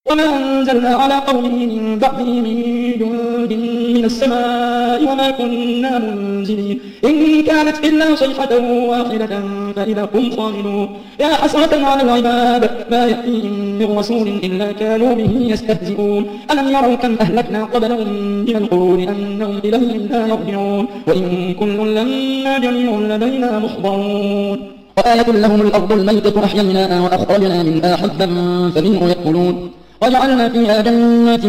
وما أنزلنا على قومه من بعده من جند من السماء وما كنا منزلين إن كانت إلا صيحة واحدة فإذا هم خامدون يا حسرة على العباد ما يأتيهم من رسول إلا كانوا به يستهزئون ألم يروا كم أهلكنا قبلهم من القرون أنهم إليهم لا يرجعون وإن كل لما جميع لدينا محضرون وآية لهم الأرض الميتة أحييناها وأخرجنا منها حبا فمنه يأكلون وجعلنا فيها جنات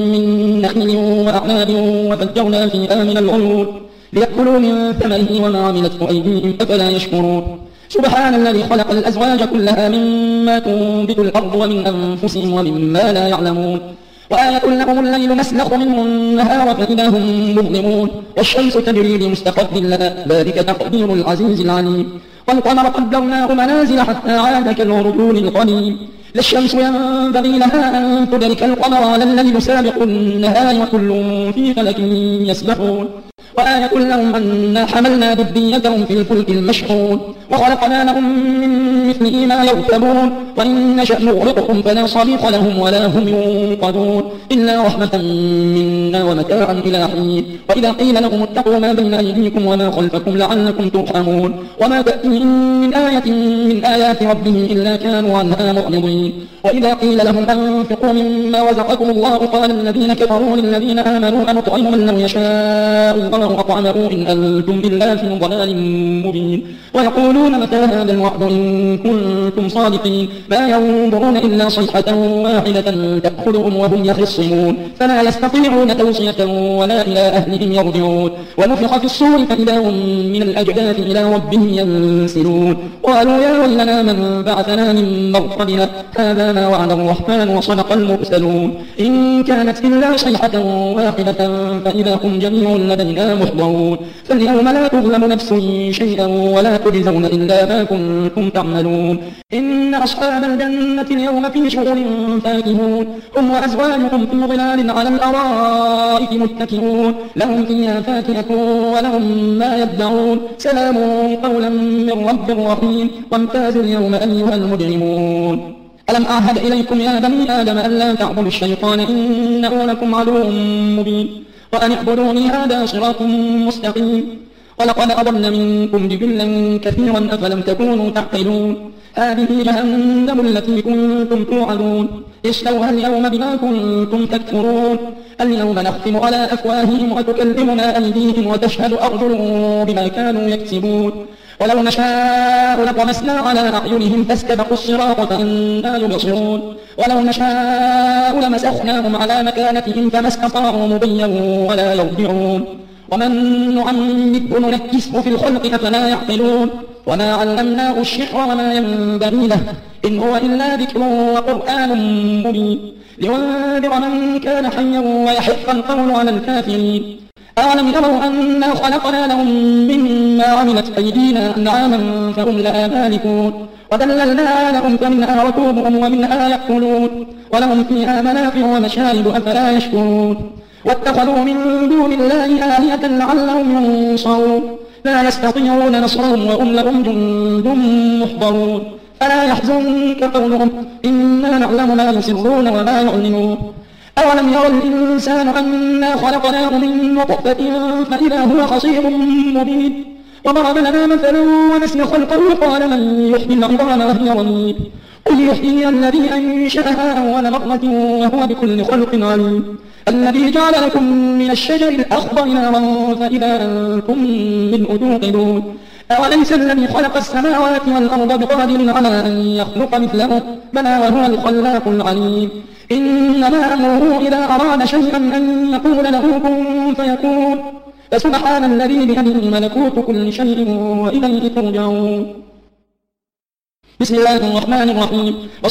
من نخيل وأعناب وفجرنا فيها من العيون ليأكلوا من ثمره وما عملته أيديهم أفلا يشكرون سبحان الذي خلق الأزواج كلها مما تنبت الأرض ومن أنفسهم ومما لا يعلمون وآية لهم الليل نسلخ منه النهار فإذا هم مظلمون والشمس تجري لمستقر لها ذلك تقدير العزيز العليم والقمر قدرناه منازل حتى عاد كالعرجون القديم لا الشمس ينبغي لها أن تدرك القمر ولا الليل سابق النهار وكل في فلك يسبحون وآية لهم أنا حملنا ذريتهم في الفلك المشحون وخلقنا لهم من مثله ما يركبون وإن نشأ نغرقهم فلا صريخ لهم ولا هم ينقذون إلا رحمة منا ومتاعا إلى حين وإذا قيل لهم اتقوا ما بين أيديكم وما خلفكم لعلكم ترحمون وما تأتيهم من آية من آيات ربهم إلا كانوا عنها معرضين وإذا قيل لهم أنفقوا مما رزقكم الله قال الذين كفروا للذين آمنوا أنطعم من لو يشاء الله أطعمه إن أنتم إلا في ضلال مبين ويقولون متى هذا الوعد إن كنتم صادقين ما ينظرون إلا صيحة واحدة تأخذهم وهم يخصمون فلا يستطيعون توصية ولا إلى أهلهم يرجعون ونفخ في الصور فإذا هم من الأجداث إلى ربهم ينسلون قالوا يا ويلنا من بعثنا من مرقدنا هذا ما وعد الرحمن وصدق المرسلون إن كانت إلا صيحة واحدة فإذا هم جميع لدينا محضرون فاليوم لا تظلم نفس شيئا ولا تجزون إلا ما كنتم تعملون إن أصحاب الجنة اليوم في شغل فاكهون هم وأزواجهم في ظلال على الأرائك متكئون لهم فيها فاكهة ولهم ما يدعون سلام قولا من رب رحيم وامتازوا اليوم أيها المجرمون ألم أعهد إليكم يا بني آدم ألا تعبدوا الشيطان إنه لكم عدو مبين وأن اعبدوني هذا صراط مستقيم ولقد أضل منكم جبلا كثيرا أفلم تكونوا تعقلون هذه جهنم التي كنتم توعدون اصلوها اليوم بما كنتم تكفرون اليوم نختم على أفواههم وتكلمنا أيديهم وتشهد أرجلهم بما كانوا يكسبون ولو نشاء لطمسنا على أعينهم فاستبقوا الصراط فأنى يبصرون ولو نشاء لمسخناهم على مكانتهم فما استطاعوا مضيا ولا يرجعون ومن نعمده ننكسه في الخلق أفلا يعقلون وما علمناه الشعر وما ينبغي له إن هو إلا ذكر وقرآن مبين لينذر من كان حيا ويحق القول على الكافرين أولم يروا أنا خلقنا لهم مما عملت أيدينا أنعاما فهم لها مالكون وذللنا لهم فمنها ركوبهم ومنها يأكلون ولهم فيها منافع ومشارب أفلا يشكرون واتخذوا من دون الله آلهة لعلهم ينصرون لا يستطيعون نصرهم وهم لهم جند محضرون فلا يحزنك قولهم إنا نعلم ما يسرون وما يعلنون أولم يرى الإنسان أنا خلقناه من نطفة فإذا هو خصيم مبين وضرب لنا مثلا ونسي خلقه قال من يحيي العظام وهي رميم قل يحيي الذي أنشأها أول مرة وهو بكل خلق عليم الذي جعل لكم من الشجر الأخضر نارا فإذا أنتم منه توقدون أوليس الذي خلق السماوات والأرض بقادر على أن يخلق مثله بلى وهو الخلاق العليم إنما أمره إذا أراد شيئا أن يقول له كن فيكون فسبحان الذي بيده ملكوت كل شيء وإليه ترجعون بسم الله الرحمن الرحيم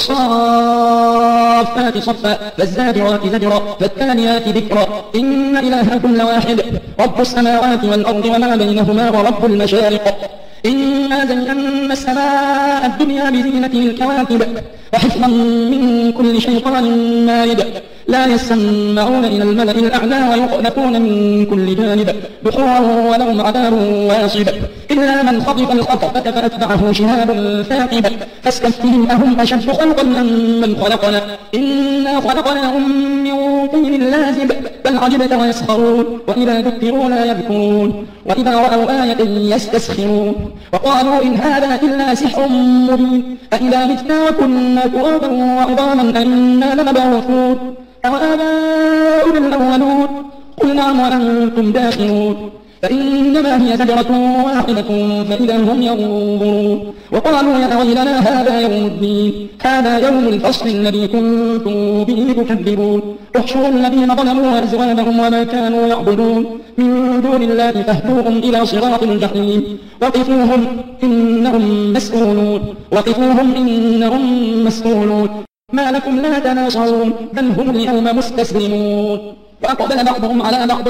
والصافات صفا فالزاجرات زجرا فالتاليات ذكرا إن إلهكم لواحد رب السماوات والأرض وما بينهما ورب المشارق إنا زينا السماء الدنيا بزينة الكواكب وحفظا من كل شيطان مارد لا يسمعون إلى الملأ الأعلى ويقذفون من كل جانب دحورا ولهم عذاب واصب إلا من خطف الخطفة فأتبعه شهاب ثاقب فاستفتهم أهم أشد خلقا أم من خلقنا إنا خلقناهم من طين لازب بل عجبت ويسخرون وإذا ذكروا لا يذكرون وإذا رأوا آية يستسخرون وقالوا إن هذا إلا سحر مبين أإذا متنا وكنا ترابا وعظاما أئنا لمبعوثون أوآباؤنا الأولون قل نعم وأنتم داخلون فإنما هي زجرة واحدة فإذا هم ينظرون وقالوا يا ويلنا هذا يوم الدين هذا يوم الفصل الذي كنتم به تكذبون احشروا الذين ظلموا وأزواجهم وما كانوا يعبدون من دون الله فاهدوهم إلى صراط الجحيم وقفوهم إنهم مسؤولون ما لكم لا تناصرون بل هم اليوم مستسلمون فأقبل بعضهم على بعض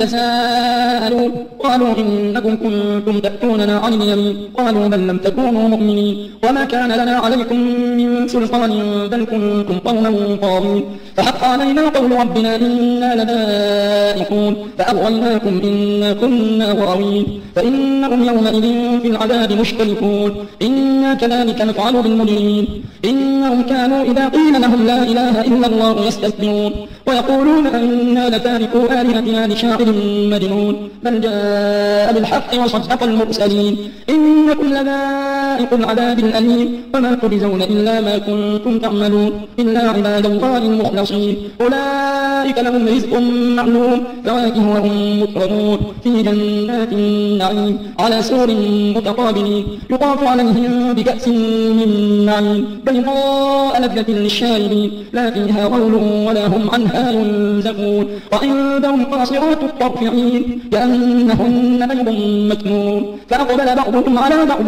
يتساءلون قالوا إنكم كنتم تأتوننا عن اليمين قالوا بل لم تكونوا مؤمنين وما كان لنا عليكم من سلطان بل كنتم قوما طاغين فحق علينا قول ربنا إنا لذائقون فأغويناكم إنا كنا غاوين فإنهم يومئذ في العذاب مشتركون إنا كذلك نفعل بالمجرمين إنهم كانوا إذا قيل لهم لا إله إلا الله يستكبرون ويقولون إنا لتاركوا آلهتنا لشاعر مجنون بل جاء بالحق وصدق المرسلين إنكم لذائق العذاب الأليم وما تجزون إلا ما كنتم تعملون إلا عباد الله المخلصين أولئك لهم رزق معلوم فواكه وهم مكرمون في جنات النعيم على سور متقابلين يطاف عليهم بكأس من معين بيضاء لذة للشاربين لا فيها غول ولا هم عنها ينزفون وعندهم قاصرات الطرف عين كأنهن بيض مكنون فأقبل بعضهم على بعض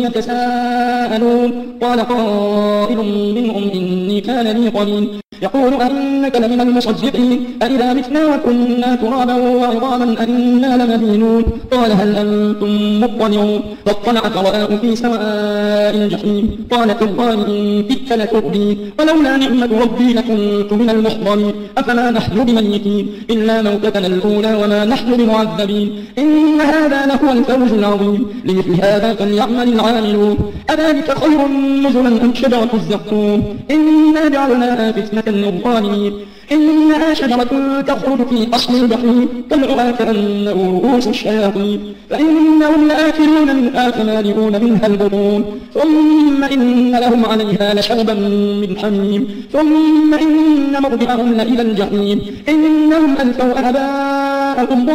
يتساءلون قال قائل منهم إني كان لي قرين يقول أئنك لمن المصدقين أئذا متنا وكنا ترابا وعظاما أئنا لمدينون قال هل أنتم مطلعون فاطلع فرآه في سواء الجحيم قال تالله إن كدت لتردين ولولا نعمة ربي لكنت من المحضرين أفما نحن بميتين إلا موتتنا الأولى وما نحن بمعذبين إن هذا لهو الفوز العظيم لمثل هذا فليعمل العاملون أذلك خير نزلا أم شجرة الزقوم إنا جعلناها فتنة للظالمين إنها شجرة تخرج في أصل الجحيم طلعها كأنه رؤوس الشياطين فإنهم لآكلون منها فمالئون منها البطون ثم إن لهم عليها لشوبا من حميم ثم إن مرجعهم لإلى الجحيم إنهم ألفوا آباءهم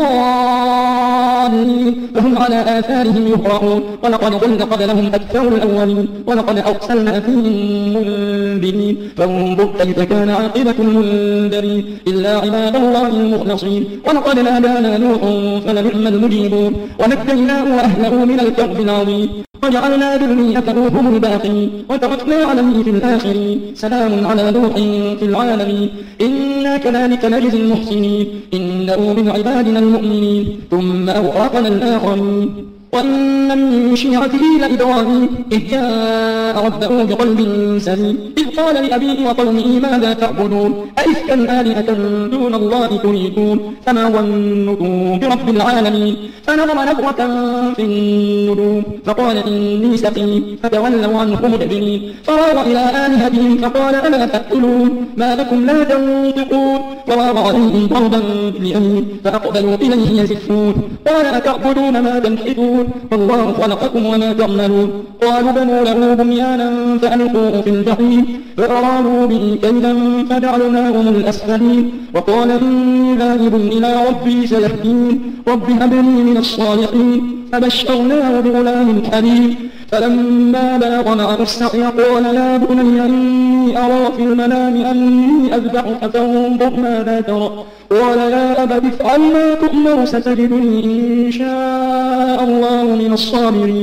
ضالين فهم على آثارهم يهرعون ولقد ضل قبلهم أكثر الأولين ولقد أرسلنا فيهم منذرين فانظر كيف كان عاقبة المنذرين إلا عباد الله المخلصين ولقد نادانا نوح فلنعم المجيبون ونجيناه وأهله من الكرب العظيم وجعلنا ذريته هم الباقين وتركنا عليه في الآخرين سلام على نوح في العالمين إنا كذلك نجزي المحسنين إنه من عبادنا المؤمنين ثم أغرقنا الآخرين وإن من شيعته لإبراهيم إذ جاء ربه بقلب سليم إذ قال لأبيه وقومه ماذا تعبدون أئفكا آلهة دون الله تريدون فما ظنكم برب العالمين فنظر نظرة في النجوم فقال إني سقيم فتولوا عنه مدبرين فراغ إلى آلهتهم فقال ألا تأكلون ما لكم لا تنطقون وراغ عليهم ضربا باليمين فأقبلوا إليه يزفون قال أتعبدون ما تنحتون والله خلقكم وما تعملون قالوا بنوا له بنيانا فألقوه في الجحيم فأرادوا به كيدا فجعلناهم الأسفلين وقال إني ذاهب إلى ربي سيهدين رب هب لي من الصالحين فبشرناه بغلام حليم فلما بلغ معه السعي قال يا بني إني أرى في المنام أني أذبحك فانظر ماذا ترى قال يا أبت افعل ما تؤمر ستجدني إن شاء الله من الصابرين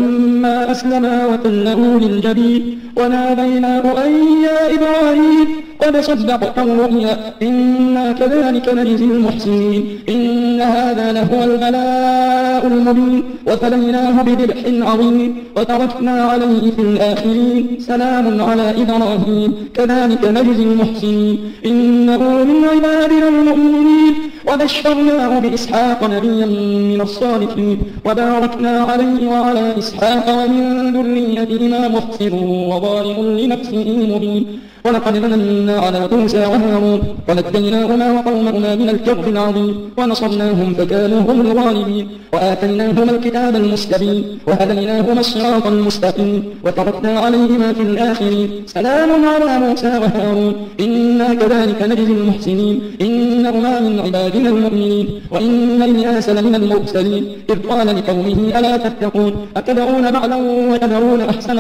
فلما أسلما وتله للجبين وناديناه أن يا إبراهيم قد صدقت الرؤيا إنا كذلك نجزي المحسنين إن هذا لهو البلاء المبين وفديناه بذبح عظيم وتركنا عليه في الآخرين سلام على إبراهيم كذلك نجزي المحسنين إنه من عبادنا المؤمنين وبشرناه بإسحاق نبيا من الصالحين وباركنا عليه وعلى إسحاق ومن ذريتهما محسن وظالم لنفسه مبين ولقد مننا على موسى وهارون ونجيناهما وقومهما من الكرب العظيم ونصرناهم فكانوا هم الغالبين وآتيناهما الكتاب المستبين وهديناهما الصراط المستقيم وتركنا عليهما في الآخرين سلام على موسى وهارون إنا كذلك نجزي المحسنين إنهما من عبادنا المؤمنين وإن إلياس لمن المرسلين إذ قال لقومه ألا تتقون أتدعون بعلا وتذرون أحسن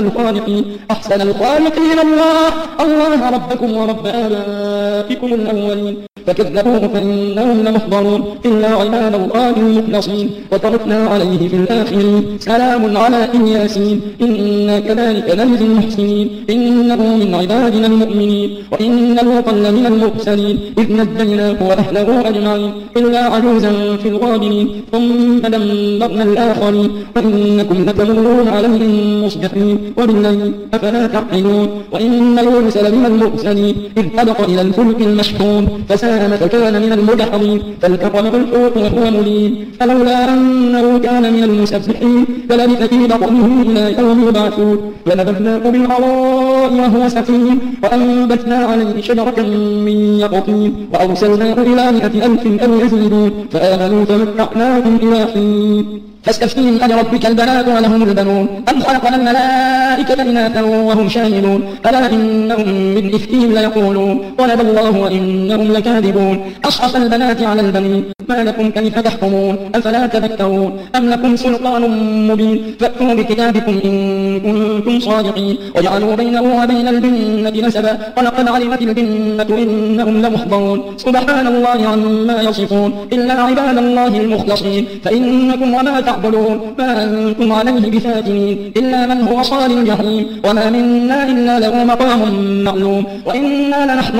الخالقين الله ربكم ورب آبائكم الأولين فكذبوه فإنهم لمحضرون إلا عباد الله المخلصين وتركنا عليه في الآخرين سلام على إلياسين إنا كذلك نجزي المحسنين إنه من عبادنا المؤمنين وإن لوطا لمن المرسلين إذ نجيناه وأهله أجمعين إلا عجوزا في الغابرين ثم دمرنا الآخرين وإنكم لتمرون عليهم مصبحين وبالليل أفلا تعقلون وإن يونس لمن المرسلين إذ أبق إلى الفلك المشحون فساهم فكان من المدحضين فالتقمه الحوت وهو مليم فلولا أنه كان من المسبحين فلبث في بطنه إلى يوم يبعثون فنبذناه بالعراء وهو سقيم وأنبتنا عليه شجرة من يقطين وأرسلناه إلى 100,000 أو يزيدون فآمنوا فمتعناهم إلى حين فاستفتهم ألربك البنات ولهم البنون أم خلقنا الملائكة إناثا وهم شاهدون ألا إنهم من إفكهم ليقولون ولد الله وإنهم لكاذبون أصحف البنات على البنين ما لكم كيف تحكمون أفلا تذكرون أم لكم سلطان مبين فأتوا بكتابكم إن كنتم صادقين وجعلوا بينه وبين الجنة نسبا ولقد علمت الجنة إنهم لمحضرون سبحان الله عما يصفون إلا عباد الله المخلصين فإنكم وما تعبدون ما أنتم عليه بفاتنين إلا من هو صال الجحيم وما منا إلا له مقام معلوم وإنا لنحن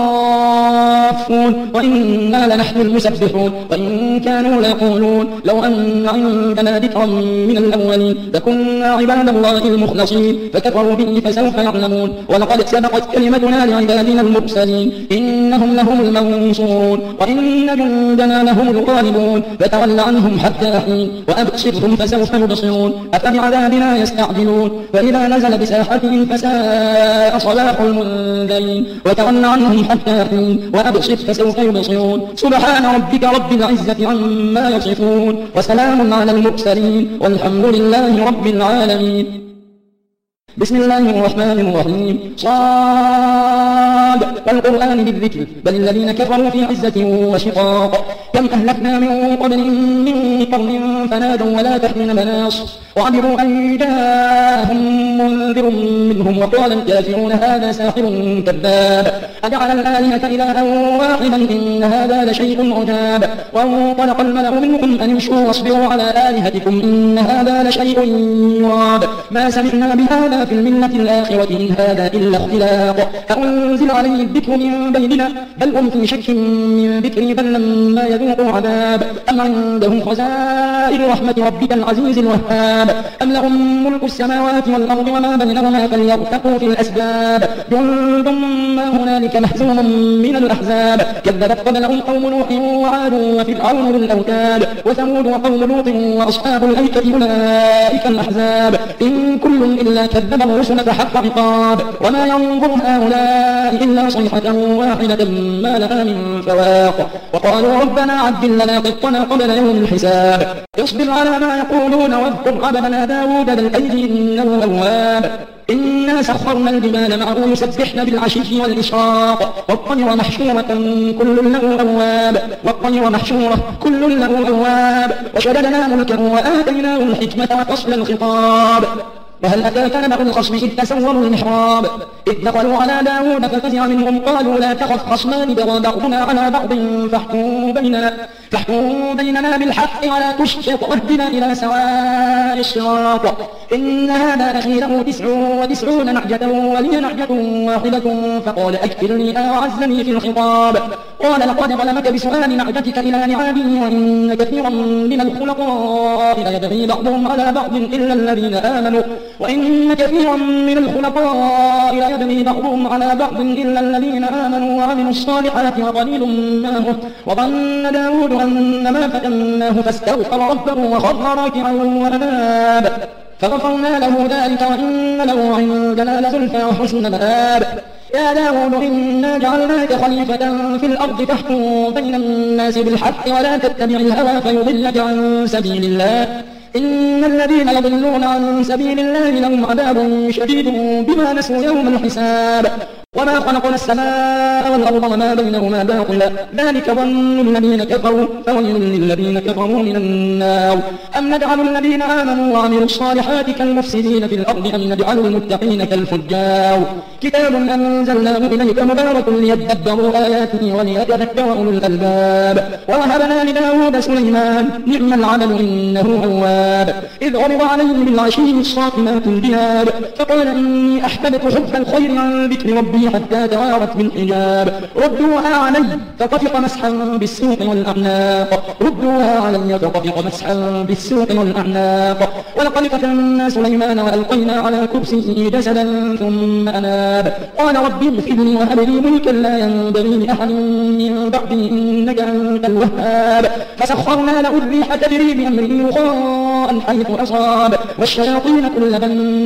الصافون وإنا لنحن المسبحون وإن كانوا ليقولون لو أن عندنا ذكرا من الأولين لكنا عباد الله المخلصين فكفروا به فسوف يعلمون ولقد سبقت كلمتنا لعبادنا المرسلين إنهم لهم المنصورون وإن جندنا لهم الغالبون فتول عنهم حتى حين وأبصرهم فسوف يبصرون أفبعذابنا يستعجلون فإذا نزل بساحتهم فساء صلاح المنذرين وتول عنهم حتى حين وأبصر فسوف يبصرون سبحان ربك رب العزة عما يصفون وسلام على المرسلين والحمد لله رب العالمين بسم الله الرحمن الرحيم صاد والقرآن بالذكر بل الذين كفروا في عزة وشقاق كم أهلكنا من قبلهم من قرن فنادوا ولا تحين مناص وعبروا أن جاءهم منذر منهم وقال الكافرون هذا ساحر كذاب أجعل الآلهة إلها واحدا إن هذا لشيء عجاب وانطلق الملأ منهم أن امشوا واصبروا على آلهتكم إن هذا لشيء يراب ما سمعنا بهذا في الملة الآخرة إن هذا إلا اختلاق أنزل عليه الذكر من بيننا بل هم في شك من ذكري بل لما يذوقوا عذاب أم عندهم خزائن رحمة ربك العزيز الوهاب أم لهم ملك السماوات والأرض وما بينهما فليرتقوا في الأسباب جند ما هنالك مهزوم من الأحزاب كذبت قبلهم قوم نوح وعاد وفرعون ذو الأوتاد وثمود وقوم لوط وأصحاب الأيكة أولئك الأحزاب إن كل إلا كذب الرسل فحق عقاب وما ينظر هؤلاء إلا صيحة واحدة ما لها من فواق وقالوا ربنا عجل لنا قطنا قبل يوم الحساب اصبر على ما يقولون واذكر عبدنا داود ذا الأيد إنه أواب إنا سخرنا الجبال معه يسبحن بالعشي والإشراق والطير محشورة كل له أواب وشددنا ملكه وآتيناه الحكمة وفصل الخطاب وهل أتاك نبأ الخصم إذ تسوروا المحراب إذ دخلوا على داود ففزع منهم قالوا لا تخف خصمان بغى بعضنا على بعض فاحكم بيننا بالحق ولا تشطط واهدنا إلى سواء الصراط. إن هذا أخي له 99 نعجة ولي نعجة واحدة فقال أكفلني أعزني في الخطاب. قال لقد ظلمك بسؤال نعجتك إلى نعابه وإن كثيرا من الخلطاء ليبغي بعضهم على بعض إلا الذين آمنوا وإن كثيرا من الخلطاء ليبغي بعضهم على بعض إلا الذين آمنوا وعملوا الصالحات وقليل ما هم. وظن داود أن ما فتناه فاستغفر ربه وخر راكعا وأناب فغفرنا له ذلك وإن له عندنا لزلفى وحسن مآب. يا داود إنا جعلناك خليفة في الأرض فاحكم بين الناس بالحق ولا تتبع الهوى فيضلك عن سبيل الله. إن الذين يضلون عن سبيل الله لهم عذاب شديد بما نسوا يوم الحساب. وما خلقنا السماء والأرض وما بينهما باطلا ذلك ظن الذين كفروا فويل للذين كفروا من النار. أم نجعل الذين آمنوا وعملوا الصالحات كالمفسدين في الأرض أم نجعل المتقين كالفجار. كتاب أنزلناه إليك مبارك ليدبروا آياته وليتذكر أولو الألباب. ووهبنا لداود سليمان نعم العمل إنه أواب. إذ عرض عليه بالعشي الصافنات الجياد فقال إني أحببت حب الخير عن ذكر ربي حتى توارت بالحجاب. ردوها علي فطفق مسحا بالسوق والأعناق. ردوها علي فطفق مسحا بالسوق والأعناق. ولقد فتنا سليمان وألقينا على كرسيه جسدا ثم أناب قال رب اغفر لي وهب لي ملكا لا ينبغي لأحد من بعدي إنك أنت الوهاب. فسخرنا له الريح تجري بأمره رخاء حيث أصاب والشياطين كل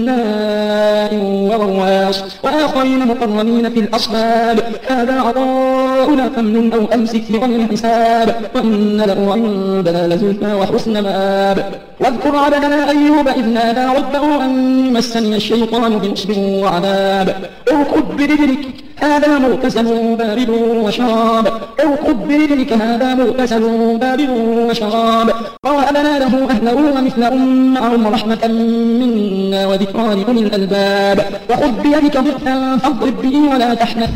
بناء وغواص وآخرين مقرنين في الأصفاد. هذا عطاؤنا فامنن أو أمسك بغير حساب وإن له عندنا لزلفى وحسن مآب. واذكر عبدنا أيوب إذ نادى ربه أن مسني الشيطان بنصب وعذاب. اركض برجلك هذا مغتسل بارد وشراب. اركض برجلك هذا مغتسل بارد وشراب. ووهبنا له أهله ومثلهم معهم رحمة منا وذكرى لأولي الألباب. وخذ بيدك ضغثا فاضرب به ولا تحنث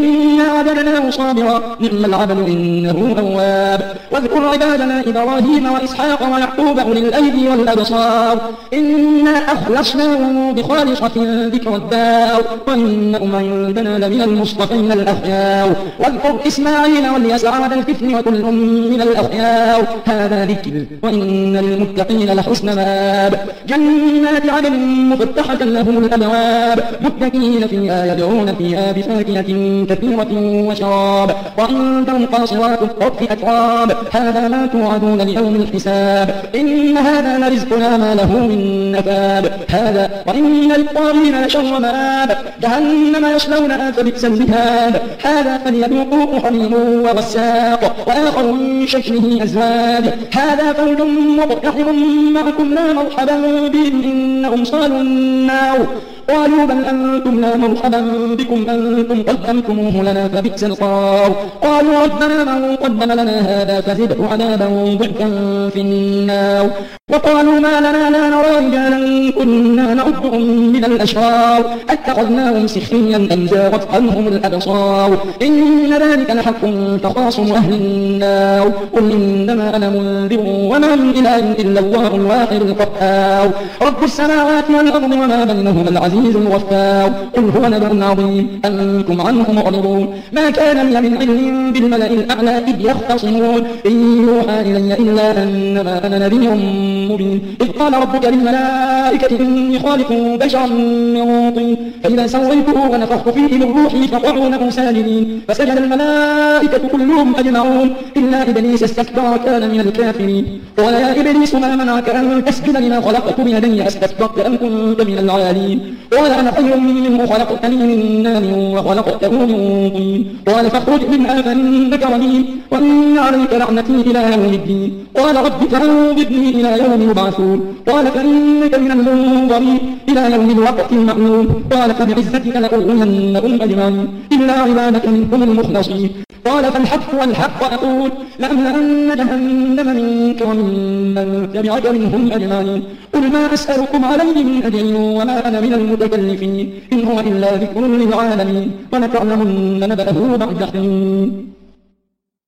إنا وجدناه صابرا نعم العبد إنه أواب. واذكر عبادنا إبراهيم وإسحاق ويعقوب أولي الأيدي والأبصار إنا أخلصناهم بخالصة ذكر الدار وإنهم عندنا لمن المصطفين الأخيار. واذكر إسماعيل واليسع وذا الكفل وكل من الأخيار. هذا ذكر وإن للمتقين لحسن مآب. جنات عدن مفتحة لهم الأبواب متكئين فيها يدعون فيها بفاكهة كثيرة وشراب. وعندهم قاصرات الطرف أتراب هذا ما توعدون ليوم الحساب. إن هذا لرزقنا ما له من نفاد. هذا وإن للطاغين لشر مآب جهنم يصلونها فبئس المهاد. هذا فليذوقوه حميم وغساق وآخر من شكله أزواج. هذا فوج مقتحم معكم لا مرحبا بهم إنهم صالوا النار. قالوا بل أنتم لا مرحبا بكم أنتم قدمتموه لنا فبئس القرار. قالوا ربنا من قدم لنا هذا فزده عذابا ضعفا في النار. وقالوا ما لنا لا نرى رجالا كنا نعدهم من الأشرار أتخذناهم سخريا أم زاغت عنهم الأبصار. إن ذلك لحق تخاصم أهل النار. قل إنما أنا منذر وما من إله إلا الله الواحد القهار. رب السماوات والأرض وما بينهما العزيز الغفار. قل هو نبأ عظيم أنتم عنه معرضون. ما كان لي من علم بالملأ الأعلى إذ يختصمون إن يوحى إلي إلا أنما أنا نبي مبين. إذ قال ربك للملائكة إني خالق بشرا من طين فإذا سويته ونفخت فيه من روحي فقعوا له ساجدين فسجد الملائكة كلهم أجمعون إلا إبليس استكبر وكان من الكافرين. قال يا إبليس ما منعك أن تسجد لما خلقت بيدي أستكبرت أم كنت من العالين. قال أنا خير منه خلقتني من نار وخلقته من طين. قال فاخرج منها فإنك رجيم وإن عليك لعنتي إلى يوم الدين. قال رب فأنظرني إلى يوم يبعثون. قال فإنك من المنظرين إلى يوم الوقت المعلوم. قال فبعزتك لأغوينهم أجمعين إلا عبادك منهم المخلصين. قال فالحق والحق أقول لأملأن جهنم منك وممن تبعك منهم أجمعين. قل ما أسألكم عليه من أجر وما أنا من المتكلفين إن هو إلا ذكر للعالمين ولتعلمن نبأه بعد حين.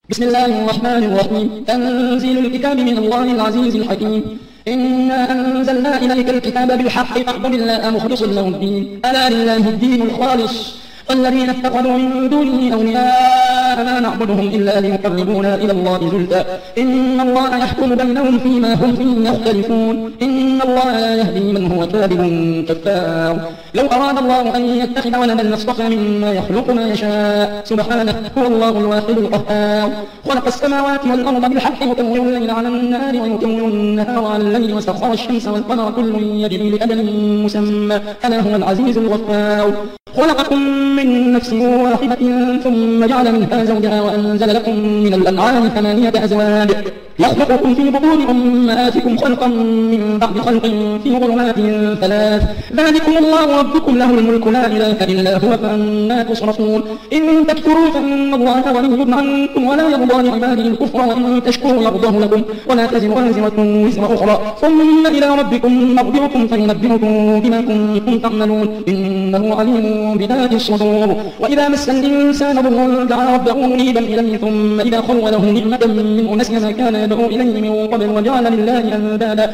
بسم الله الرحمن الرحيم. تنزيل الكتاب من الله العزيز الحكيم. إنا أنزلنا إليك الكتاب بالحق فاعبد الله مخلصا له الدين ألا لله الدين الخالص والذين اتخذوا من دونه أولياء ما نعبدهم إلا ليقربونا إلى الله زلفى إن الله يحكم بينهم فيما هم فيه يختلفون إن الله لا يهدي من هو كاذب كفار. لو أراد الله أن يتخذ ولدا لاصطفى مما يخلق ما يشاء سبحانه هو الله الواحد القهار. خلق السماوات والأرض بالحق يكور الليل على النهار ويكور النهار على الليل وسخر الشمس والقمر كل يجري لأجل مسمى ألا هو العزيز الغفار. خلقكم من نفس واحدة ثم جعل منها زوجها وأنزل لكم من الأنعام 8 أزواج يخلقكم في بطون أمهاتكم خلقا من بعد خلق في ظلمات 3 ذلكم الله ربكم له الملك لا إله إلا هو فأنى تصرفون. إن تكفروا فإن الله غني عنكم ولا يرضى لعباده الكفر وإن تشكروا يرضه لكم ولا تزر وازرة وزر أخرى ثم إلى ربكم مرجعكم فينبئكم بما كنتم تعملون إنه عليم بذات الصدور. وإذا مس الإنسان ضر دعا ربه منيبا إليه ثم إذا خوله نعمة منه نسي ما كان يدعو إليه من قبل وجعل لله أندادا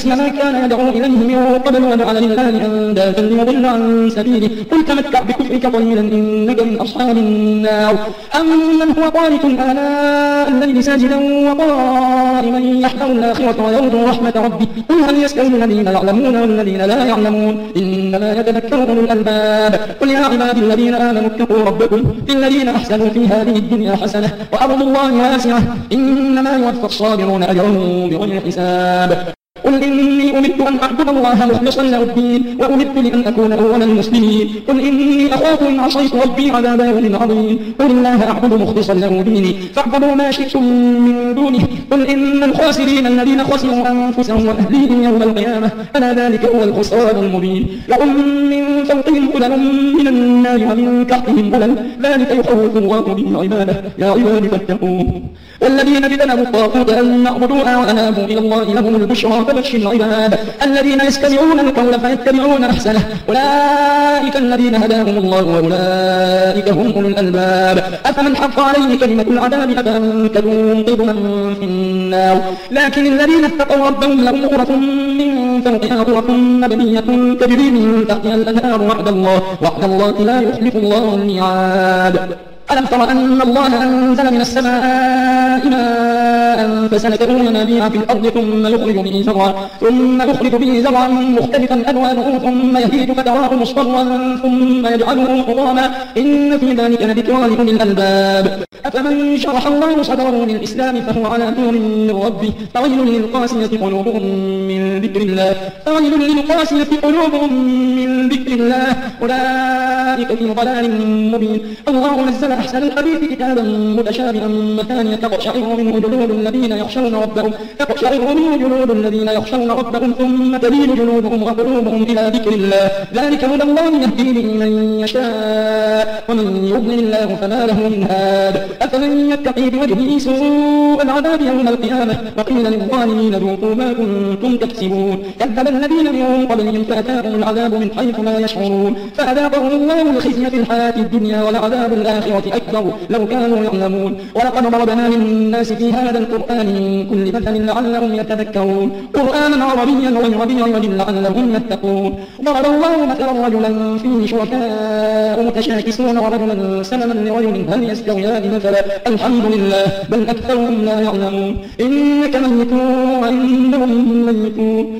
وجعل لله أندادا ليضل عن سبيله قل تمتع بكفرك قليلا إنك من أصحاب النار. أمن هو قانت آناء الليل ساجدا وقائما يحذر الآخرة ويرجو رحمة ربه قل هل يستوي الذين يعلمون والذين لا يعلمون إنما يتذكر أولو الألباب. قل يا عبادي الذين آمنوا اتقوا ربكم للذين أحسنوا في هذه الدنيا حسنة وأرض الله واسعة إنما يوفى الصابرون أجرهم بغير حساب. قل إني أمرت أن أعبد الله مخلصا له الدين وأمرت لأن أكون أول المسلمين. قل إني أخاف إن عصيت ربي عذاب يوم عظيم. قل الله أعبد مخلصا له ديني فاعبدوا ما شئتم من دونه. قل إن الخاسرين الذين خسروا أنفسهم وأهليهم يوم القيامة ألا ذلك هو الخسران المبين. لهم من فوقهم ظلل من النار ومن تحتهم ظلل ذلك يخوف الله به عباده يا عباد فاتقوه. والذين اجتنبوا الطاغوت أن نعبدوها وأنابوا إلى الله لهم البشرى فبشر العباد الذين يستمعون القول فيتبعون أحسنه أولئك الذين هداهم الله وأولئك هم أولو الألباب. أفمن حق عليه كلمة العذاب أفأنت تنقذ من في النار. لكن الذين اتقوا ربهم لهم غرف من فوقها غرف مبنية تجري من تحتها الأنهار وعد الله لا يخلف الله الميعاد. ألم تر أن الله أنزل من السماء ماء فسلكه ينابيع في الأرض ثم يخرج به زرعا مختلفا ألوانه ثم يهيج فتراه مصفرا ثم يجعله حطاما إن في ذلك لذكرى لأولي الألباب. أفمن شرح الله صدره للإسلام فهو على نور من ربه فويل للقاسية قلوبهم من ذكر الله أولئك في ضلال مبين. الله نزل أحسن الحديث كتابا متشابها مثانية تقشعر منه جلود الذين يخشون ربهم ثم تلين جلودهم وقلوبهم إلى ذكر الله ذلك هدى الله يهدي به من يشاء ومن يضلل الله فما له من هاد. أفمن يتقي بوجهه سوء العذاب يوم القيامة وقيل للظالمين ذوقوا ما كنتم تكسبون. كذب الذين من قبلهم فأتاهم العذاب من حيث لا يشعرون فأذاقهم الله الخزي في الحياة الدنيا ولعذاب الآخرة أكبر لو كانوا يعلمون. ولقد ضربنا للناس في هذا القرآن من كل مثل لعلهم يتذكرون قرآنا عربيا غير ذي عوج لعلهم يتقون. ضرب الله مثلا رجلا فيه شركاء متشاكسون ورجلا سلما لرجل هل يستويان مثلا الحمد لله بل أكثرهم لا يعلمون. إنك ميت وإنهم ميتون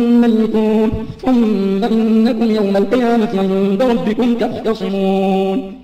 ثم إنكم يوم القيامة عند ربكم تختصمون.